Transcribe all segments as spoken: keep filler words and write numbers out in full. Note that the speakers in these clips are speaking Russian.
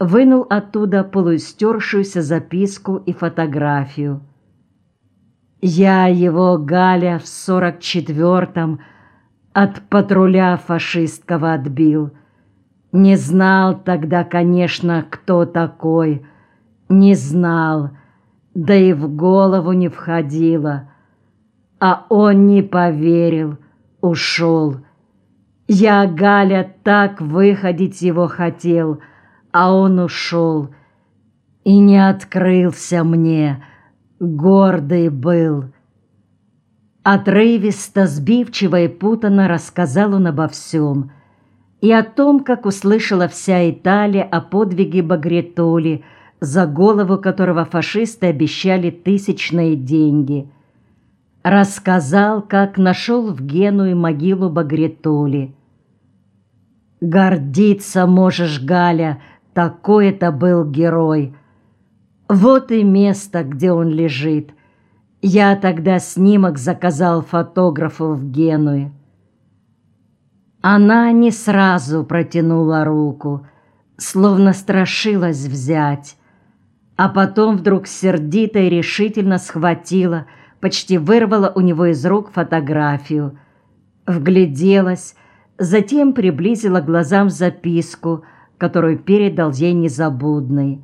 вынул оттуда полуистершуюся записку и фотографию. «Я его, Галя, в сорок четвертом от патруля фашистского отбил. Не знал тогда, конечно, кто такой, не знал, да и в голову не входило. А он не поверил, ушел. Я, Галя, так выходить его хотел, а он ушел и не открылся мне, гордый был». Отрывисто, сбивчиво и путанно рассказал он обо всем. И о том, как услышала вся Италия о подвиге Багретоли, за голову которого фашисты обещали тысячные деньги. Рассказал, как нашел в Генуе могилу Багретоли. «Гордиться можешь, Галя, такой это был герой. Вот и место, где он лежит. Я тогда снимок заказал фотографу в Генуе». Она не сразу протянула руку, словно страшилась взять, а потом вдруг сердито и решительно схватила, почти вырвала у него из рук фотографию, вгляделась, затем приблизила глазам записку, которую передал ей Незабудный.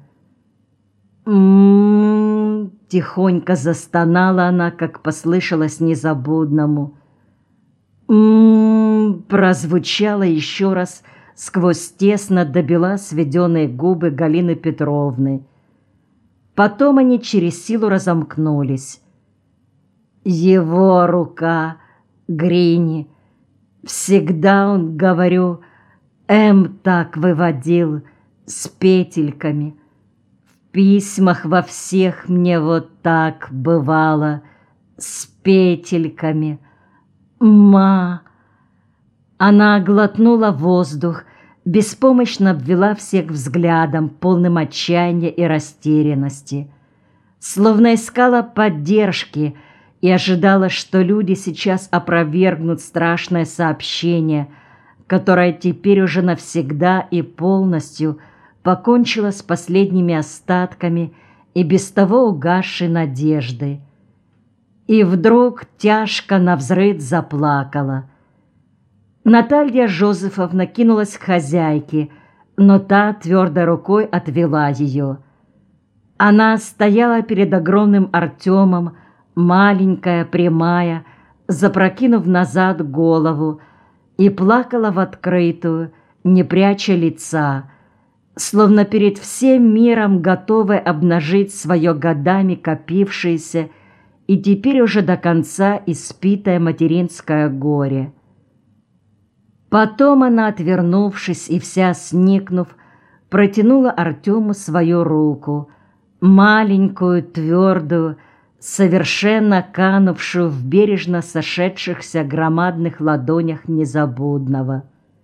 «М-м-м», тихонько застонала она, как послышалось Незабудному. «М-м-м», прозвучало еще раз сквозь тесно до бела сведенные губы Галины Петровны. Потом они через силу разомкнулись. Его рука, Грини, всегда он, говорю, М так выводил с петельками. В письмах во всех мне вот так бывало с петельками. Ма. Она глотнула воздух, беспомощно обвела всех взглядом, полным отчаяния и растерянности, словно искала поддержки и ожидала, что люди сейчас опровергнут страшное сообщение, которое теперь уже навсегда и полностью покончило с последними остатками и без того угасшей надежды. И вдруг тяжко навзрыд заплакала. Наталья Жозефовна кинулась к хозяйке, но та твердой рукой отвела ее. Она стояла перед огромным Артемом, маленькая, прямая, запрокинув назад голову, и плакала в открытую, не пряча лица, словно перед всем миром готовая обнажить свое годами копившееся и теперь уже до конца испитое материнское горе. Потом она, отвернувшись и вся сникнув, протянула Артему свою руку, маленькую, твердую, совершенно канувшую в бережно сошедшихся громадных ладонях Незабудного.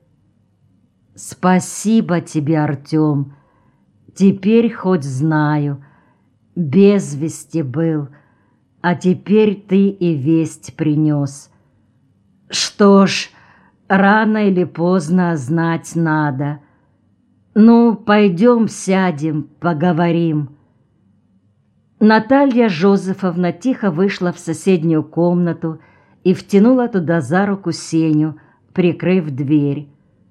«Спасибо тебе, Артем, теперь хоть знаю, без вести был, а теперь ты и весть принес. Что ж, рано или поздно знать надо. Ну, пойдем сядем, поговорим». Наталья Жозефовна тихо вышла в соседнюю комнату и втянула туда за руку Сеню, прикрыв дверь.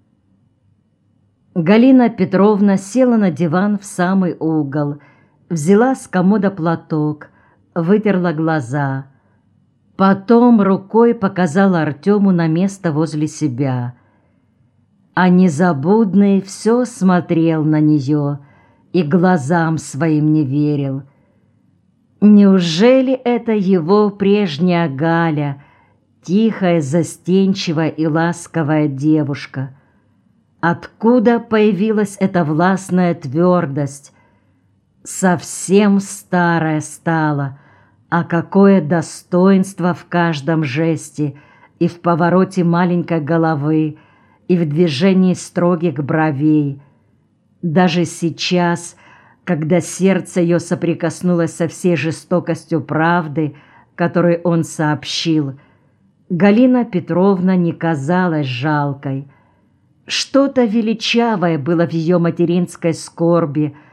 Галина Петровна села на диван в самый угол, взяла с комода платок, вытерла глаза. Потом рукой показала Артему на место возле себя. А Незабудный все смотрел на нее и глазам своим не верил. Неужели это его прежняя Галя, тихая, застенчивая и ласковая девушка? Откуда появилась эта властная твердость? Совсем старая стала, а какое достоинство в каждом жесте и в повороте маленькой головы, и в движении строгих бровей. Даже сейчас, когда сердце ее соприкоснулось со всей жестокостью правды, которую он сообщил, Галина Петровна не казалась жалкой. Что-то величавое было в ее материнской скорби,